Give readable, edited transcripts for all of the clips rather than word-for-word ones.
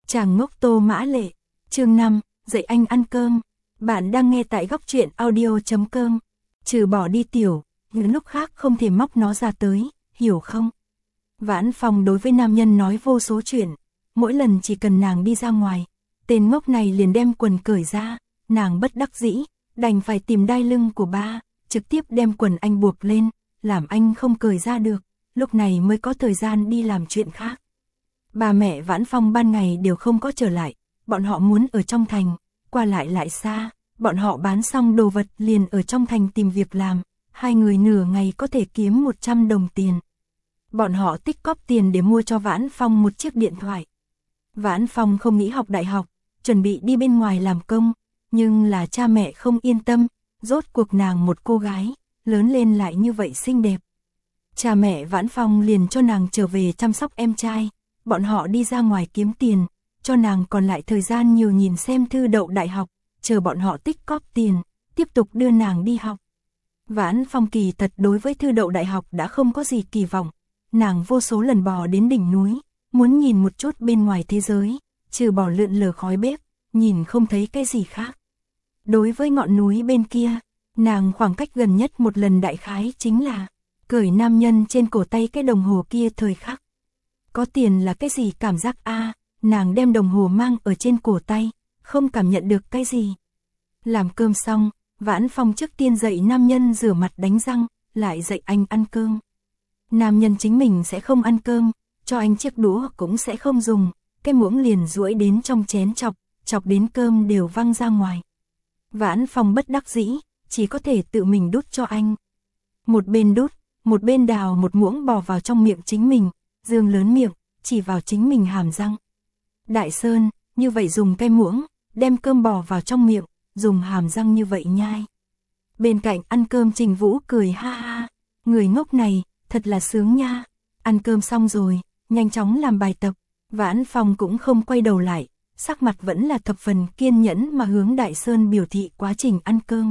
Chàng ngốc Tô Mã Lệ, chương 5, dạy anh ăn cơm. Bạn đang nghe tại góc truyện audio.com. Trừ bỏ đi tiểu, những lúc khác không thể móc nó ra tới, hiểu không? Vãn Phong đối với nam nhân nói vô số chuyện, mỗi lần chỉ cần nàng đi ra ngoài, tên ngốc này liền đem quần cởi ra, nàng bất đắc dĩ, đành phải tìm đai lưng của ba, trực tiếp đem quần anh buộc lên, làm anh không cởi ra được, lúc này mới có thời gian đi làm chuyện khác. Bà mẹ Vãn Phong ban ngày đều không có trở lại, bọn họ muốn ở trong thành, qua lại xa, bọn họ bán xong đồ vật liền ở trong thành tìm việc làm, hai người nửa ngày có thể kiếm 100 đồng tiền. Bọn họ tích cóp tiền để mua cho Vãn Phong một chiếc điện thoại. Vãn Phong không nghĩ học đại học, chuẩn bị đi bên ngoài làm công, nhưng là cha mẹ không yên tâm, rốt cuộc nàng một cô gái, lớn lên lại như vậy xinh đẹp. Cha mẹ Vãn Phong liền cho nàng trở về chăm sóc em trai, bọn họ đi ra ngoài kiếm tiền, cho nàng còn lại thời gian nhiều nhìn xem thư đậu đại học, chờ bọn họ tích cóp tiền, tiếp tục đưa nàng đi học. Vãn Phong kỳ thật đối với thư đậu đại học đã không có gì kỳ vọng, nàng vô số lần bò đến đỉnh núi, muốn nhìn một chút bên ngoài thế giới, trừ bỏ lượn lờ khói bếp, nhìn không thấy cái gì khác. Đối với ngọn núi bên kia, nàng khoảng cách gần nhất một lần đại khái chính là cởi nam nhân trên cổ tay cái đồng hồ kia thời khắc. Có tiền là cái gì cảm giác a? Nàng đem đồng hồ mang ở trên cổ tay, không cảm nhận được cái gì. Làm cơm xong, Vãn Phong trước tiên dạy nam nhân rửa mặt đánh răng, lại dạy anh ăn cơm. Nam nhân chính mình sẽ không ăn cơm, cho anh chiếc đũa cũng sẽ không dùng, cái muỗng liền duỗi đến trong chén chọc đến cơm đều văng ra ngoài. Vãn Phong bất đắc dĩ, chỉ có thể tự mình đút cho anh. Một bên đút, một bên đào một muỗng bò vào trong miệng chính mình, dương lớn miệng, chỉ vào chính mình hàm răng. Đại Sơn, như vậy dùng cái muỗng, đem cơm bò vào trong miệng, dùng hàm răng như vậy nhai. Bên cạnh ăn cơm Trình Vũ cười ha ha, người ngốc này, thật là sướng nha. Ăn cơm xong rồi, nhanh chóng làm bài tập, Vãn Phong cũng không quay đầu lại, sắc mặt vẫn là thập phần kiên nhẫn mà hướng Đại Sơn biểu thị quá trình ăn cơm.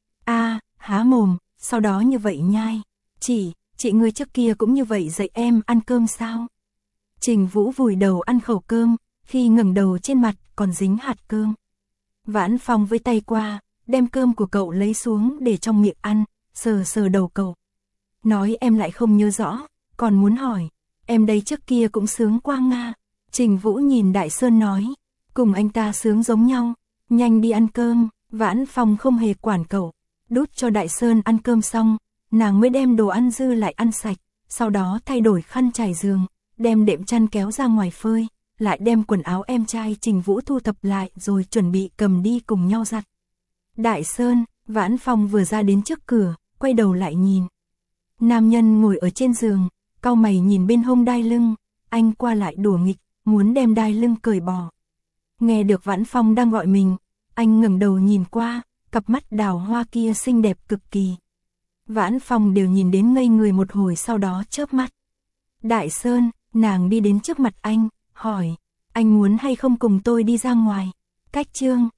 Há mồm, sau đó như vậy nhai. Chị ngươi trước kia cũng như vậy dạy em ăn cơm sao? Trình Vũ vùi đầu ăn khẩu cơm, khi ngẩng đầu trên mặt còn dính hạt cơm. Vãn Phong với tay qua, đem cơm của cậu lấy xuống để trong miệng ăn, sờ đầu cậu. Nói em lại không nhớ rõ, còn muốn hỏi, em đây trước kia cũng sướng qua nga. Trình Vũ nhìn Đại Sơn nói, cùng anh ta sướng giống nhau, nhanh đi ăn cơm. Vãn Phong không hề quản cậu, đút cho Đại Sơn ăn cơm xong, nàng mới đem đồ ăn dư lại ăn sạch, sau đó thay đổi khăn trải giường, đem đệm chăn kéo ra ngoài phơi, lại đem quần áo em trai Trình Vũ thu thập lại rồi chuẩn bị cầm đi cùng nhau giặt. Đại Sơn, Vãn Phong vừa ra đến trước cửa, quay đầu lại nhìn. Nam nhân ngồi ở trên giường, cau mày nhìn bên hông đai lưng, anh qua lại đùa nghịch, muốn đem đai lưng cởi bỏ. Nghe được Vãn Phong đang gọi mình, anh ngẩng đầu nhìn qua, cặp mắt đào hoa kia xinh đẹp cực kỳ. Vãn Phong đều nhìn đến ngây người một hồi sau đó chớp mắt. Đại Sơn, nàng đi đến trước mặt anh, hỏi, anh muốn hay không cùng tôi đi ra ngoài? Cách chương